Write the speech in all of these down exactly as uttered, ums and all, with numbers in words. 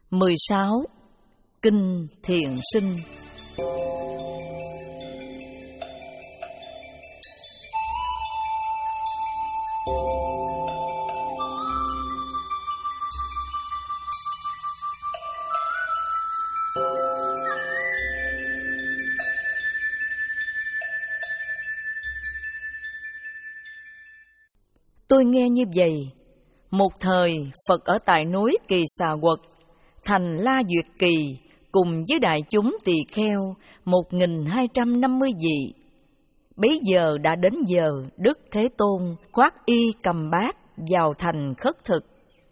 mười sáu. Kinh Thiện Sinh. Tôi nghe như vậy, một thời Phật ở tại núi Kỳ Xà Quật, thành La Duyệt Kỳ, cùng với đại chúng tỳ kheo một nghìn hai trăm năm mươi vị. Bấy giờ đã đến giờ Đức Thế Tôn khoác y cầm bát vào thành khất thực.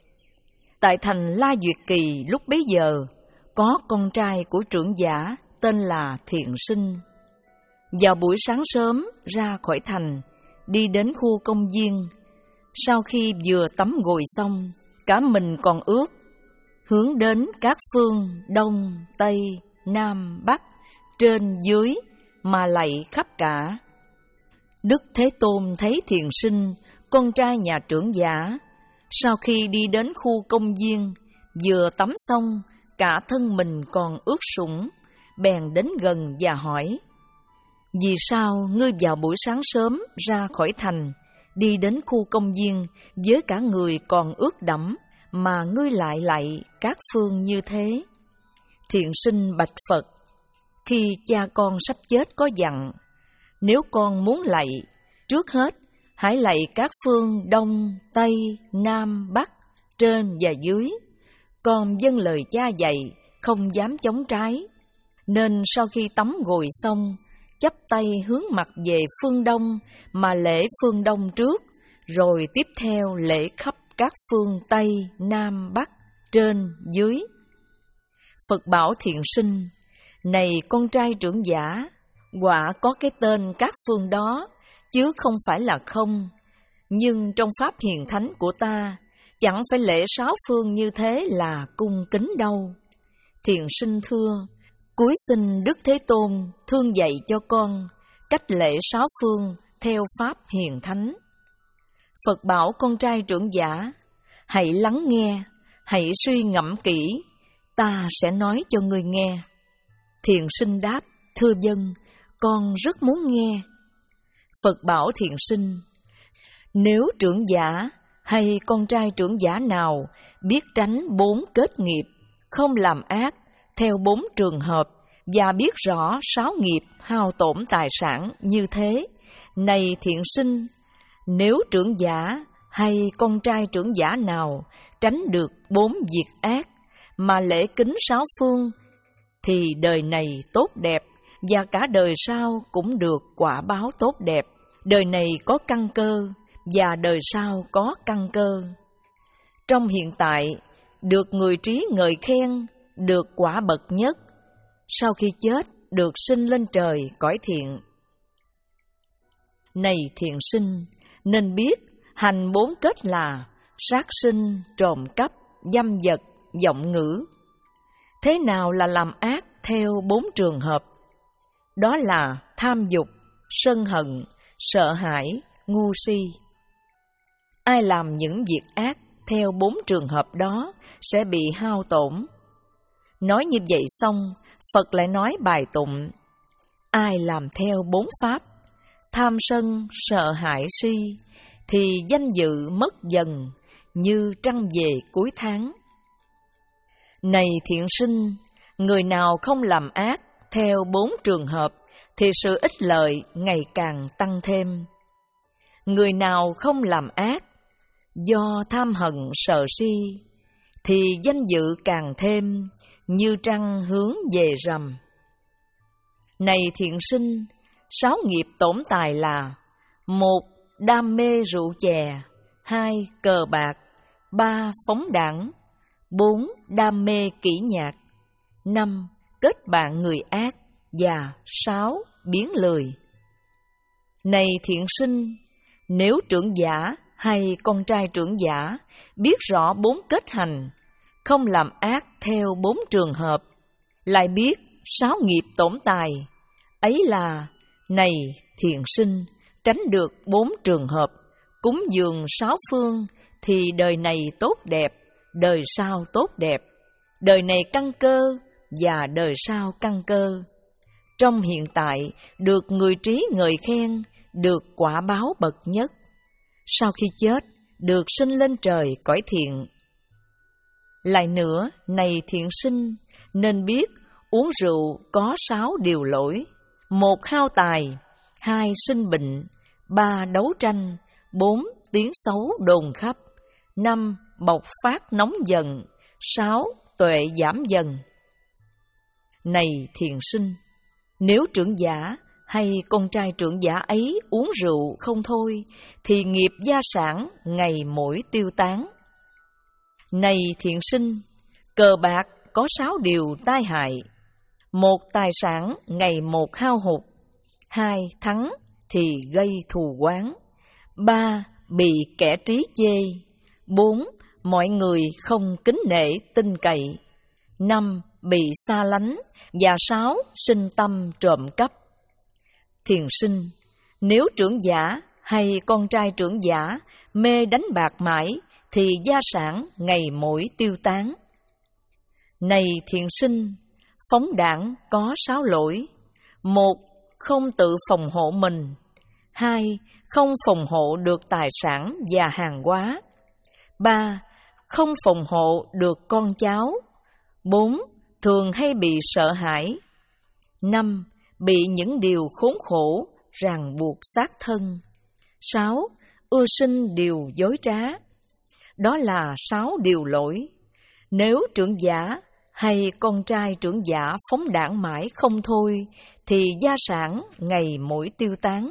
Tại thành La Duyệt Kỳ lúc bấy giờ, có con trai của trưởng giả tên là Thiện Sinh. Vào buổi sáng sớm ra khỏi thành, đi đến khu công viên. Sau khi vừa tắm gội xong, cả mình còn ướt, hướng đến các phương Đông, Tây, Nam, Bắc, trên, dưới, mà lạy khắp cả. Đức Thế Tôn thấy Thiện Sinh, con trai nhà trưởng giả, sau khi đi đến khu công viên, vừa tắm xong, cả thân mình còn ướt sũng, bèn đến gần và hỏi: vì sao ngươi vào buổi sáng sớm ra khỏi thành, đi đến khu công viên với cả người còn ướt đẫm, mà ngươi lại lạy các phương như thế? Thiện Sinh bạch Phật: khi cha con sắp chết có dặn, nếu con muốn lạy, trước hết hãy lạy các phương Đông, Tây, Nam, Bắc, trên và dưới. Con vâng lời cha dạy, không dám chống trái, nên sau khi tắm gội xong, chắp tay hướng mặt về phương Đông mà lễ phương Đông trước, rồi tiếp theo lễ khắp các phương Tây, Nam, Bắc, trên, dưới. Phật bảo Thiện Sinh: này con trai trưởng giả, quả có cái tên các phương đó, chứ không phải là không. Nhưng trong pháp hiền thánh của ta, chẳng phải lễ sáu phương như thế là cung kính đâu. Thiện Sinh thưa: cúi xin Đức Thế Tôn thương dạy cho con cách lễ sáu phương theo pháp hiền thánh. Phật bảo con trai trưởng giả: hãy lắng nghe, hãy suy ngẫm kỹ, ta sẽ nói cho ngươi nghe. Thiện Sinh đáp: thưa vâng, con rất muốn nghe. Phật bảo Thiện Sinh: nếu trưởng giả hay con trai trưởng giả nào biết tránh bốn kết nghiệp, không làm ác theo bốn trường hợp, và biết rõ sáu nghiệp hao tổn tài sản như thế, này Thiện Sinh, nếu trưởng giả hay con trai trưởng giả nào tránh được bốn việc ác mà lễ kính sáu phương, thì đời này tốt đẹp, và cả đời sau cũng được quả báo tốt đẹp. Đời này có căn cơ, và đời sau có căn cơ. Trong hiện tại, được người trí ngợi khen, được quả bậc nhất. Sau khi chết, được sinh lên trời cõi thiện. Này Thiện Sinh, nên biết hành bốn kết là sát sinh, trộm cắp, dâm vật, vọng ngữ. Thế nào là làm ác theo bốn trường hợp? Đó là tham dục, sân hận, sợ hãi, ngu si. Ai làm những việc ác theo bốn trường hợp đó sẽ bị hao tổn. Nói như vậy xong, Phật lại nói bài tụng: ai làm theo bốn pháp, tham sân, sợ hãi, si, thì danh dự mất dần, như trăng về cuối tháng. Này Thiện Sinh, người nào không làm ác theo bốn trường hợp, thì sự ích lợi ngày càng tăng thêm. Người nào không làm ác do tham hận sợ si, thì danh dự càng thêm, như trăng hướng về rằm. Này Thiện Sinh, sáu nghiệp tổn tài là: một, đam mê rượu chè; hai, cờ bạc; ba, phóng đãng; bốn, đam mê kỹ nhạc; năm, kết bạn người ác; và sáu, biến lười. Này Thiện Sinh, nếu trưởng giả hay con trai trưởng giả biết rõ bốn kết hành, không làm ác theo bốn trường hợp, lại biết sáu nghiệp tổn tài, ấy là: này Thiện Sinh, tránh được bốn trường hợp, cúng dường sáu phương, thì đời này tốt đẹp, đời sau tốt đẹp. đời này căn cơ và đời sau căn cơ. Trong hiện tại, được người trí ngợi khen, được quả báo bậc nhất. Sau khi chết, được sinh lên trời cõi thiện. Lại nữa, này thiện sinh, nên biết uống rượu có sáu điều lỗi. Một, hao tài. Hai, sinh bệnh. Ba, đấu tranh. Bốn, tiếng xấu đồn khắp. Năm, bộc phát nóng giận. Sáu, tuệ giảm dần. Này thiện sinh, nếu trưởng giả hay con trai trưởng giả ấy uống rượu không thôi, thì nghiệp gia sản ngày mỗi tiêu tán. Này thiện sinh, cờ bạc có sáu điều tai hại. Một, tài sản ngày một hao hụt. Hai, thắng thì gây thù oán. Ba, bị kẻ trí chê. Bốn, mọi người không kính nể tin cậy. Năm, bị xa lánh. Và sáu, sinh tâm trộm cắp. Thiền sinh, nếu trưởng giả hay con trai trưởng giả mê đánh bạc mãi, thì gia sản ngày mỗi tiêu tán. Này thiện sinh, phóng đãng có sáu lỗi. Một, không tự phòng hộ mình. Hai, không phòng hộ được tài sản và hàng hóa. Ba, không phòng hộ được con cháu. Bốn, thường hay bị sợ hãi. Năm, bị những điều khốn khổ ràng buộc xác thân. Sáu, ưa sinh điều dối trá. Đó là sáu điều lỗi. Nếu trưởng giả hay con trai trưởng giả phóng đãng mãi không thôi, thì gia sản ngày mỗi tiêu tán.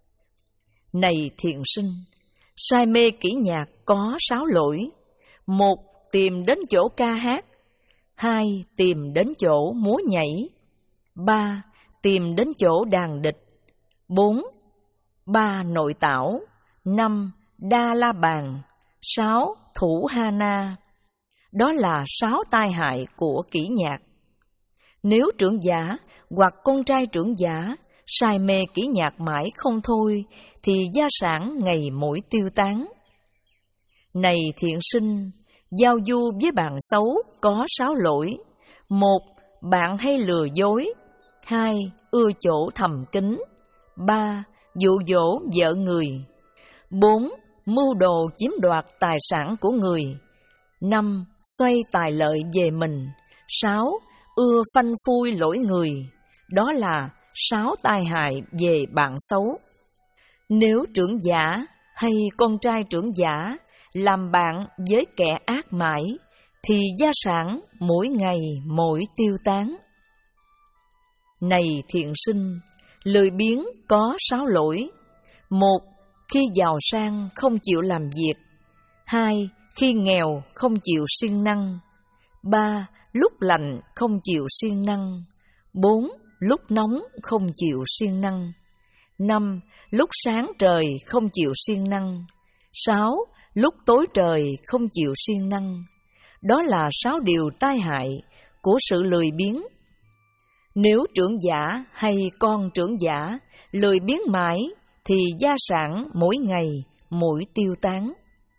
Này thiện sinh, say mê kỹ nhạc có sáu lỗi. Một, tìm đến chỗ ca hát. Hai, tìm đến chỗ múa nhảy. Ba, tìm đến chỗ đàn địch. Bốn, ba nội tảo. Năm, đa la bàn. Sáu, thủ ha na. Đó là sáu tai hại của kỹ nhạc. Nếu trưởng giả hoặc con trai trưởng giả say mê kỹ nhạc mãi không thôi, thì gia sản ngày mỗi tiêu tán. Này thiện sinh, giao du với bạn xấu có sáu lỗi. Một, bạn hay lừa dối. Hai, ưa chỗ thầm kín. Ba, dụ dỗ vợ người. Bốn, mưu đồ chiếm đoạt tài sản của người. Năm, xoay tài lợi về mình. Sáu, ưa phanh phui lỗi người. Đó là sáu tai hại về bạn xấu. Nếu trưởng giả hay con trai trưởng giả làm bạn với kẻ ác mãi, thì gia sản mỗi ngày mỗi tiêu tán. Này thiện sinh, lười biếng có sáu lỗi. Một, khi giàu sang không chịu làm việc. Hai, khi nghèo không chịu siêng năng. Ba, lúc lạnh không chịu siêng năng. Bốn, lúc nóng không chịu siêng năng. Năm, lúc sáng trời không chịu siêng năng. Sáu, lúc tối trời không chịu siêng năng. Đó là sáu điều tai hại của sự lười biếng. Nếu trưởng giả hay con trưởng giả lười biếng mãi, thì gia sản mỗi ngày mỗi tiêu tán.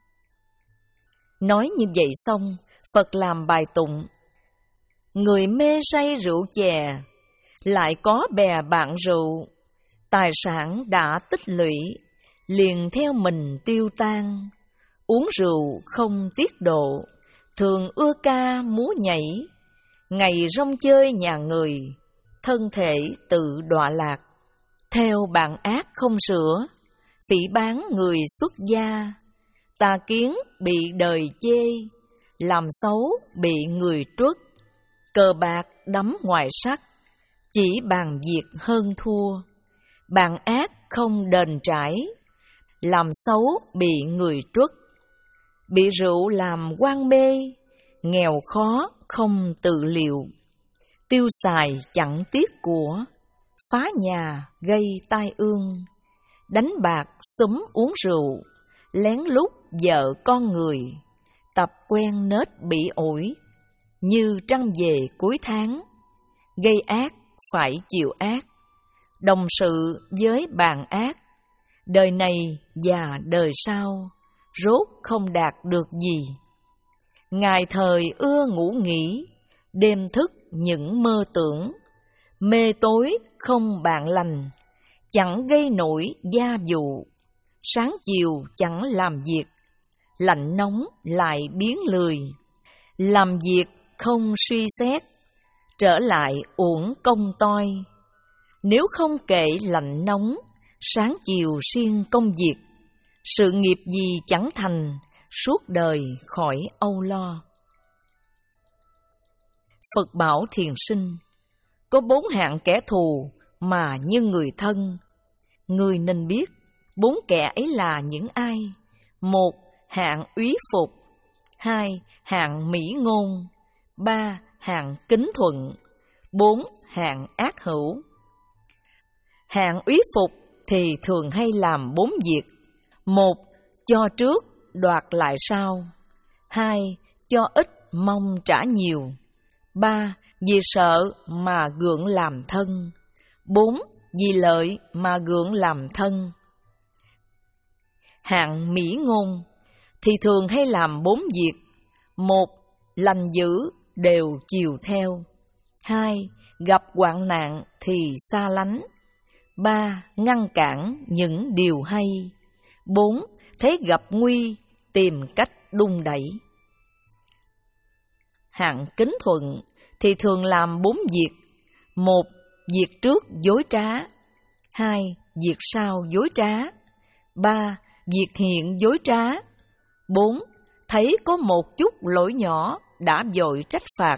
Nói như vậy xong, Phật làm bài tụng. Người mê say rượu chè, lại có bè bạn rượu, tài sản đã tích lũy, liền theo mình tiêu tan. Uống rượu không tiết độ, thường ưa ca múa nhảy, ngày rong chơi nhà người, thân thể tự đọa lạc. Theo bạn ác không sửa, phỉ báng người xuất gia, tà kiến bị đời chê, làm xấu bị người truất, cờ bạc đắm ngoài sắc, chỉ bàn việc hơn thua. Bạn ác không đền trải, làm xấu bị người truất, bị rượu làm quan mê, nghèo khó không tự liệu, tiêu xài chẳng tiếc của, phá nhà gây tai ương, đánh bạc xúm uống rượu, lén lút vợ con người, tập quen nết bị ổi, như trăng về cuối tháng, gây ác phải chịu ác, đồng sự với bàn ác, đời này và đời sau, rốt không đạt được gì. Ngày thời ưa ngủ nghỉ, đêm thức những mơ tưởng. Mê tối không bạn lành, chẳng gây nổi gia vụ. Sáng chiều chẳng làm việc, lạnh nóng lại biến lười. Làm việc không suy xét, trở lại uổng công toi. Nếu không kể lạnh nóng, sáng chiều siêng công việc, sự nghiệp gì chẳng thành, suốt đời khỏi âu lo. Phật bảo thiền sinh, có bốn hạng kẻ thù mà như người thân. Người nên biết bốn kẻ ấy là những ai. Một, hạng úy phục. Hai, hạng mỹ ngôn. Ba, hạng kính thuận. Bốn, hạng ác hữu. Hạng úy phục thì thường hay làm bốn việc. Một, cho trước đoạt lại sau. Hai, cho ít mong trả nhiều. Ba, vì sợ mà gượng làm thân. Bốn, vì lợi mà gượng làm thân. Hạng mỹ ngôn thì thường hay làm bốn việc. Một, lành dữ đều chiều theo. Hai, gặp hoạn nạn thì xa lánh. Ba, ngăn cản những điều hay. Bốn, thấy gặp nguy tìm cách đung đẩy. Hạng kính thuận thì thường làm bốn việc. Một, việc trước dối trá. Hai, việc sau dối trá. Ba, việc hiện dối trá. Bốn, thấy có một chút lỗi nhỏ đã vội trách phạt.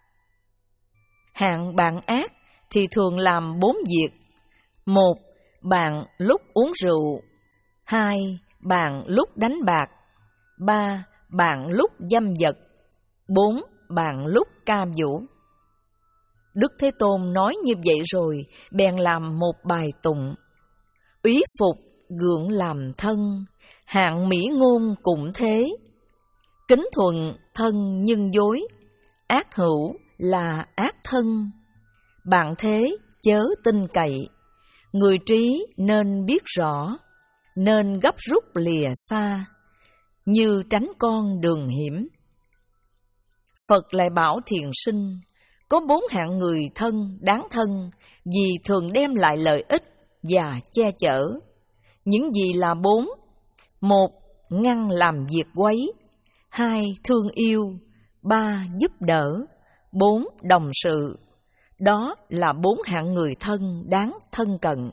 Hạng bạn ác thì thường làm bốn việc. Một, bạn lúc uống rượu. Hai, bạn lúc đánh bạc. Ba, bạn lúc dâm vật. Bốn, bạn lúc ca vũ. Đức Thế Tôn nói như vậy rồi, bèn làm một bài tụng. Úy phục gượng làm thân, hạng mỹ ngôn cũng thế. Kính thuận thân nhưng dối, ác hữu là ác thân. Bạn thế chớ tin cậy, người trí nên biết rõ, nên gấp rút lìa xa, như tránh con đường hiểm. Phật lại bảo thiền sinh, có bốn hạng người thân đáng thân vì thường đem lại lợi ích và che chở. Những gì là bốn? Một, ngăn làm việc quấy. Hai, thương yêu. Ba, giúp đỡ. Bốn, đồng sự. Đó là bốn hạng người thân đáng thân cận.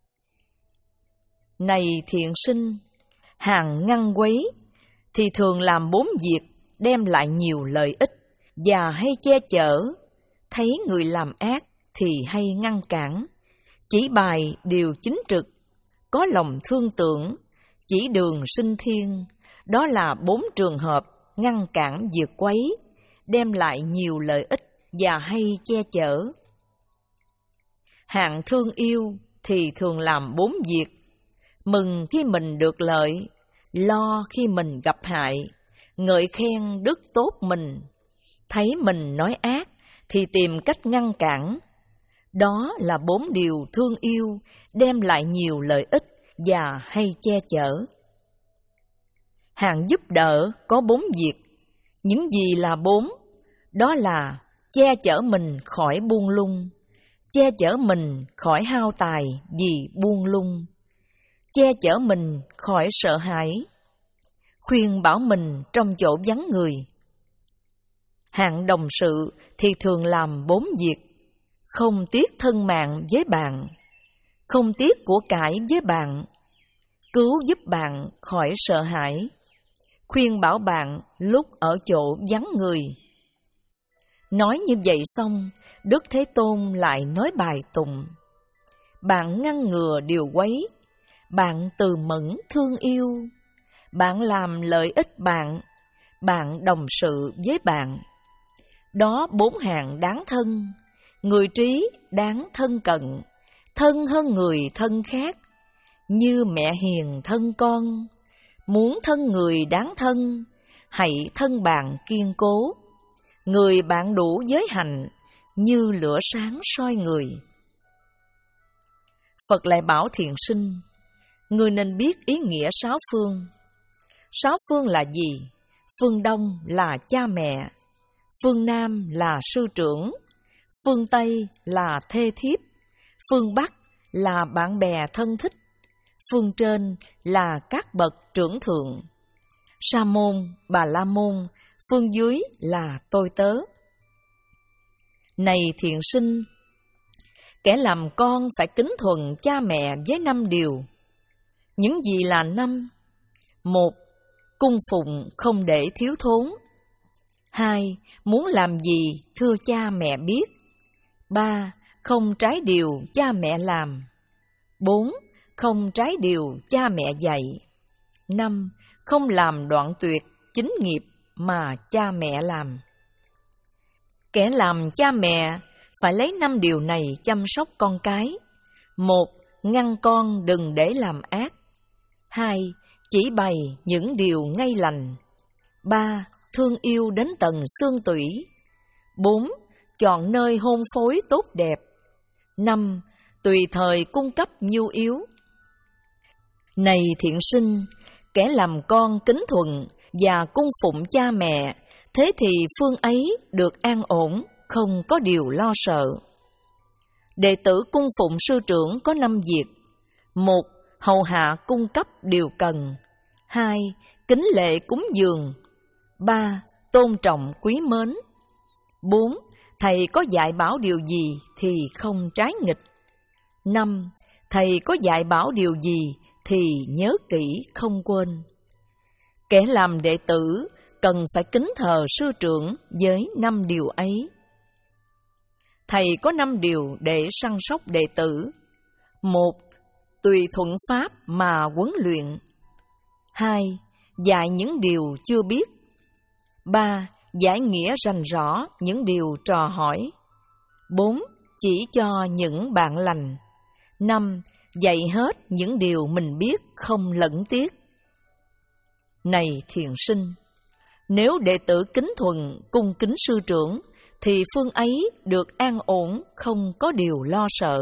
Này thiện sinh, hàng ngăn quấy thì thường làm bốn việc đem lại nhiều lợi ích và hay che chở. Thấy người làm ác thì hay ngăn cản, chỉ bài điều chính trực, có lòng thương tưởng, chỉ đường sinh thiên. Đó là bốn trường hợp ngăn cản việc quấy, đem lại nhiều lợi ích và hay che chở. Hạng thương yêu thì thường làm bốn việc. Mừng khi mình được lợi, lo khi mình gặp hại, ngợi khen đức tốt mình. Thấy mình nói ác thì tìm cách ngăn cản. Đó là bốn điều thương yêu, đem lại nhiều lợi ích và hay che chở. Hạng giúp đỡ có bốn việc. Những gì là bốn? Đó là che chở mình khỏi buông lung, che chở mình khỏi hao tài vì buông lung, che chở mình khỏi sợ hãi, khuyên bảo mình trong chỗ vắng người. Hạng đồng sự thì thường làm bốn việc. Không tiếc thân mạng với bạn, không tiếc của cải với bạn, cứu giúp bạn khỏi sợ hãi, khuyên bảo bạn lúc ở chỗ vắng người. Nói như vậy xong, Đức Thế Tôn lại nói bài tụng. Bạn ngăn ngừa điều quấy, bạn từ mẫn thương yêu, bạn làm lợi ích bạn, bạn đồng sự với bạn. Đó bốn hạng đáng thân, người trí đáng thân cận, thân hơn người thân khác, như mẹ hiền thân con. Muốn thân người đáng thân, hãy thân bạn kiên cố. Người bạn đủ giới hành, như lửa sáng soi người. Phật lại bảo thiền sinh, người nên biết ý nghĩa sáu phương. Sáu phương là gì? phương Đông là cha mẹ, phương Nam là sư trưởng, phương Tây là thê thiếp, phương Bắc là bạn bè thân thích, phương trên là các bậc trưởng thượng, Sa môn, Bà la môn, phương dưới là tôi tớ. Này thiện sinh, kẻ làm con phải kính thuần cha mẹ với năm điều. Những gì là năm? Một, cung phụng không để thiếu thốn. Hai, muốn làm gì thưa cha mẹ biết. Ba, không trái điều cha mẹ làm. Bốn, không trái điều cha mẹ dạy. Năm, không làm đoạn tuyệt chính nghiệp mà cha mẹ làm. Kẻ làm cha mẹ phải lấy năm điều này chăm sóc con cái. Một, ngăn con đừng để làm ác. Hai, chỉ bày những điều ngay lành. Ba, thương yêu đến tận xương tủy. Bốn, chọn nơi hôn phối tốt đẹp. Năm, tùy thời cung cấp nhu yếu. Này thiện sinh, kẻ làm con kính thuận và cung phụng cha mẹ, thế thì phương ấy được an ổn, không có điều lo sợ. Đệ tử cung phụng sư trưởng có năm việc. Một, hầu hạ cung cấp điều cần. Hai, kính lệ cúng dường. Ba, tôn trọng quý mến. Bốn, thầy có dạy bảo điều gì thì không trái nghịch. Năm, thầy có dạy bảo điều gì thì nhớ kỹ không quên. Kẻ làm đệ tử cần phải kính thờ sư trưởng với năm điều ấy. Thầy có năm điều để săn sóc đệ tử. Một, tùy thuận pháp mà huấn luyện. Hai, dạy những điều chưa biết. Ba, giải nghĩa rành rõ những điều trò hỏi. Bốn, chỉ cho những bạn lành. Năm, dạy hết những điều mình biết không lẫn tiếc. Này thiện sinh, nếu đệ tử kính thuận cung kính sư trưởng, thì phương ấy được an ổn, không có điều lo sợ.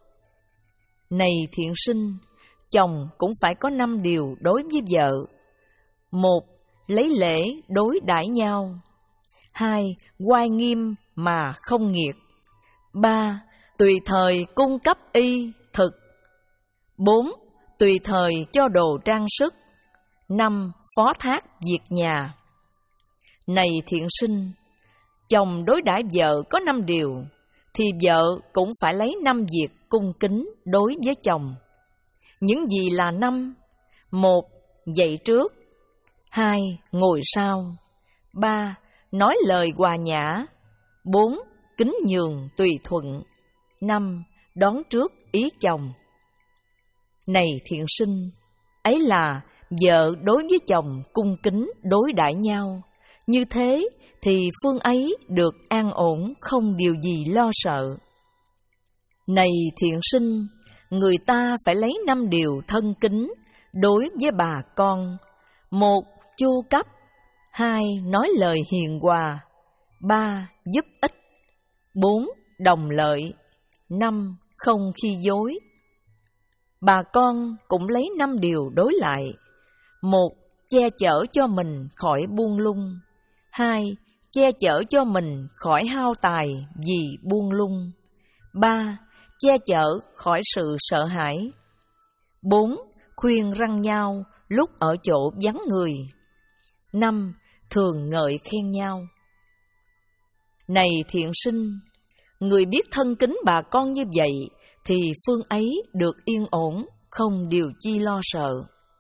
Này thiện sinh, chồng cũng phải có năm điều đối với vợ. Một, lấy lễ đối đãi nhau. Hai, oai nghiêm mà không nghiệt. Ba, tùy thời cung cấp y, thực. Bốn, tùy thời cho đồ trang sức. Năm, phó thác việc nhà. Này thiện sinh, chồng đối đãi vợ có năm điều, thì vợ cũng phải lấy năm việc cung kính đối với chồng. Những gì là năm? Một, dậy trước. Hai, ngồi sau. Ba, nói lời hòa nhã. Bốn, kính nhường tùy thuận. Năm, đón trước ý chồng. Này thiện sinh, ấy là vợ đối với chồng cung kính đối đãi nhau. Như thế thì phương ấy được an ổn, không điều gì lo sợ. Này thiện sinh, người ta phải lấy năm điều thân kính đối với bà con. Một, chu cấp. Hai, nói lời hiền hòa. Ba, giúp ích. Bốn, đồng lợi. Năm, không khi dối. Bà con cũng lấy năm điều đối lại. Một, che chở cho mình khỏi buông lung. Hai, che chở cho mình khỏi hao tài vì buông lung. Ba, che chở khỏi sự sợ hãi. Bốn, khuyên răn nhau lúc ở chỗ vắng người. Năm, thường ngợi khen nhau. Này thiện sinh, người biết thân kính bà con như vậy, thì phương ấy được yên ổn, không điều chi lo sợ.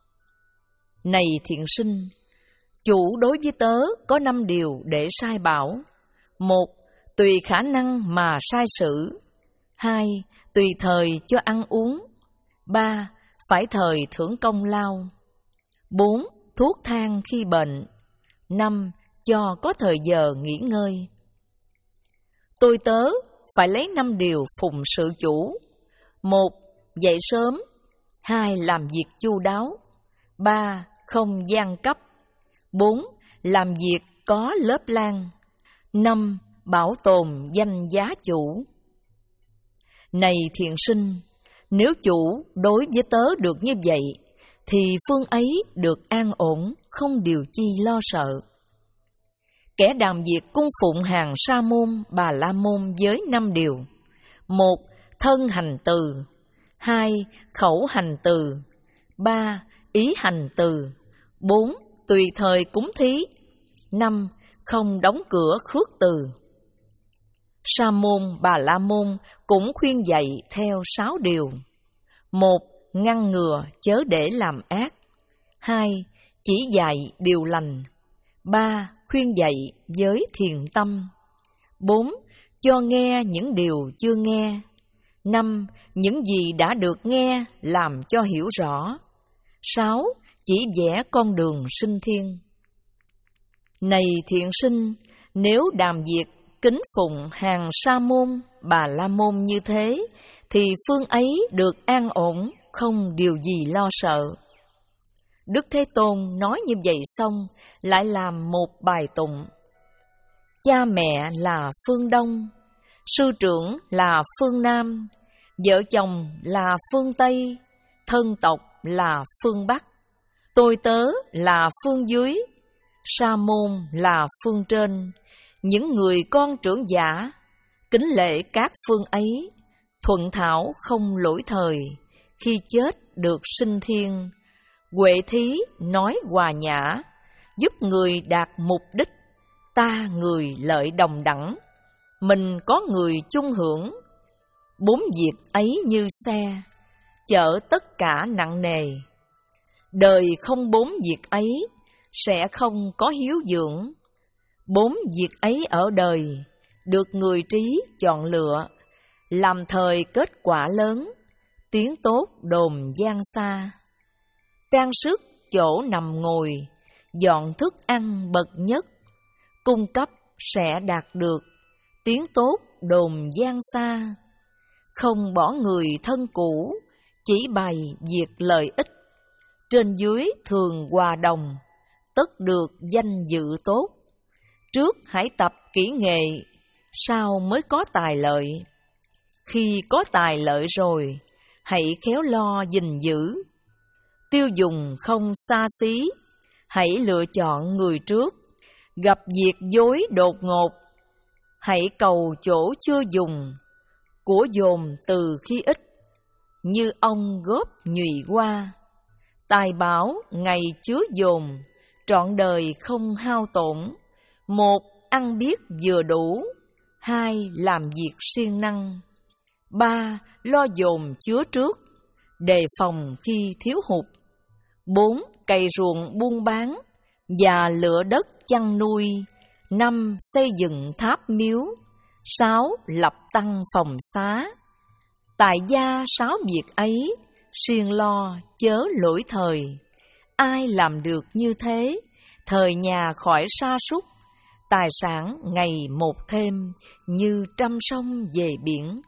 Này thiện sinh, chủ đối với tớ có năm điều để sai bảo. Một, tùy khả năng mà sai sự. Hai, tùy thời cho ăn uống. Ba, phải thời thưởng công lao. Bốn, thuốc thang khi bệnh. Năm, cho có thời giờ nghỉ ngơi. Tôi tớ phải lấy năm điều phụng sự chủ. Một, dậy sớm. Hai, làm việc chu đáo. Ba, không gian cấp. Bốn, làm việc có lớp lang. Năm, bảo tồn danh giá chủ. Này thiện sinh, nếu chủ đối với tớ được như vậy, thì phương ấy được an ổn, không điều chi lo sợ. Kẻ đàm diệt cung phụng hàng Sa môn, Bà La môn với năm điều: một. Thân hành từ. Hai. Khẩu hành từ. Ba. Ý hành từ. Bốn. Tùy thời cúng thí. Năm. Không đóng cửa khước từ. Sa môn, Bà La môn cũng khuyên dạy theo sáu điều: một. Ngăn ngừa chớ để làm ác. Hai. Chỉ dạy điều lành. Ba. Khuyên dạy với thiền tâm. Bốn. Cho nghe những điều chưa nghe. Năm. Những gì đã được nghe làm cho hiểu rõ. Sáu. Chỉ vẽ con đường sinh thiên. Này thiện sinh, nếu đàm diệt kính phụng hàng Sa môn, Bà La môn như thế, thì phương ấy được an ổn, không điều gì lo sợ. Đức Thế Tôn nói như vậy xong, lại làm một bài tụng. Cha mẹ là phương Đông, sư trưởng là phương Nam, vợ chồng là phương Tây, thân tộc là phương Bắc, tôi tớ là phương dưới, sa môn là phương trên, những người con trưởng giả, kính lễ các phương ấy, thuận thảo không lỗi thời, khi chết được sinh thiên, huệ thí nói hòa nhã, giúp người đạt mục đích, ta người lợi đồng đẳng, mình có người chung hưởng. Bốn việc ấy như xe, chở tất cả nặng nề. Đời không bốn việc ấy, sẽ không có hiếu dưỡng. Bốn việc ấy ở đời, được người trí chọn lựa, làm thời kết quả lớn, tiếng tốt đồn gian xa. Trang sức chỗ nằm ngồi, dọn thức ăn bậc nhất, cung cấp sẽ đạt được, tiếng tốt đồn gian xa. Không bỏ người thân cũ, chỉ bày việc lợi ích, trên dưới thường hòa đồng, tất được danh dự tốt. Trước hãy tập kỹ nghệ, sau mới có tài lợi. Khi có tài lợi rồi, hãy khéo lo gìn giữ. Tiêu dùng không xa xí, hãy lựa chọn người trước. Gặp việc dối đột ngột, hãy cầu chỗ chưa dùng. Của dồn từ khi ít, như ông góp nhụy qua. Tài bảo ngày chứa dồn, trọn đời không hao tổn. Một, ăn biết vừa đủ. Hai, làm việc siêng năng. Ba, lo dồn chứa trước, đề phòng khi thiếu hụt. Bốn, cày ruộng buôn bán và lựa đất chăn nuôi. Năm, xây dựng tháp miếu. Sáu, lập tăng phòng xá. Tại gia sáu việc ấy, siêng lo chớ lỗi thời. Ai làm được như thế, thời nhà khỏi sa sút. Tài sản ngày một thêm, như trăm sông về biển.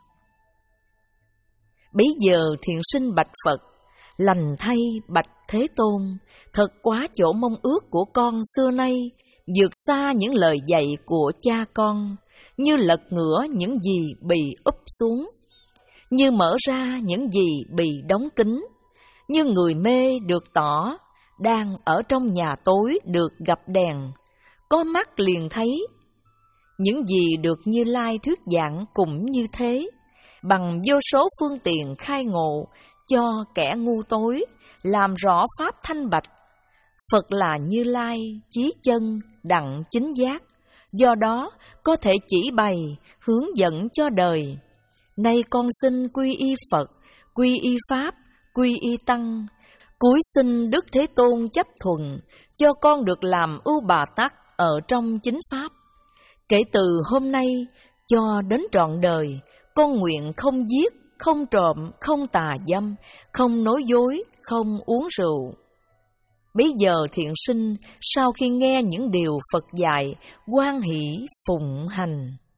Bấy giờ thiện sinh bạch Phật: lành thay bạch Thế Tôn, thật quá chỗ mong ước của con xưa nay, vượt xa những lời dạy của cha con, như lật ngửa những gì bị úp xuống, như mở ra những gì bị đóng kín, như người mê được tỏ, đang ở trong nhà tối được gặp đèn, có mắt liền thấy. Những gì được Như Lai thuyết giảng cũng như thế, bằng vô số phương tiện khai ngộ cho kẻ ngu tối, làm rõ pháp thanh bạch. Phật là Như Lai, chí chân, đặng chính giác, do đó có thể chỉ bày, hướng dẫn cho đời. Nay con xin quy y Phật, quy y Pháp, quy y Tăng, cúi xin Đức Thế Tôn chấp thuận, cho con được làm ưu Bà Tắc ở trong chính Pháp. Kể từ hôm nay, cho đến trọn đời, con nguyện không giết, không trộm, không tà dâm, không nói dối, không uống rượu. Bấy giờ thiện sinh sau khi nghe những điều Phật dạy, hoan hỷ phụng hành.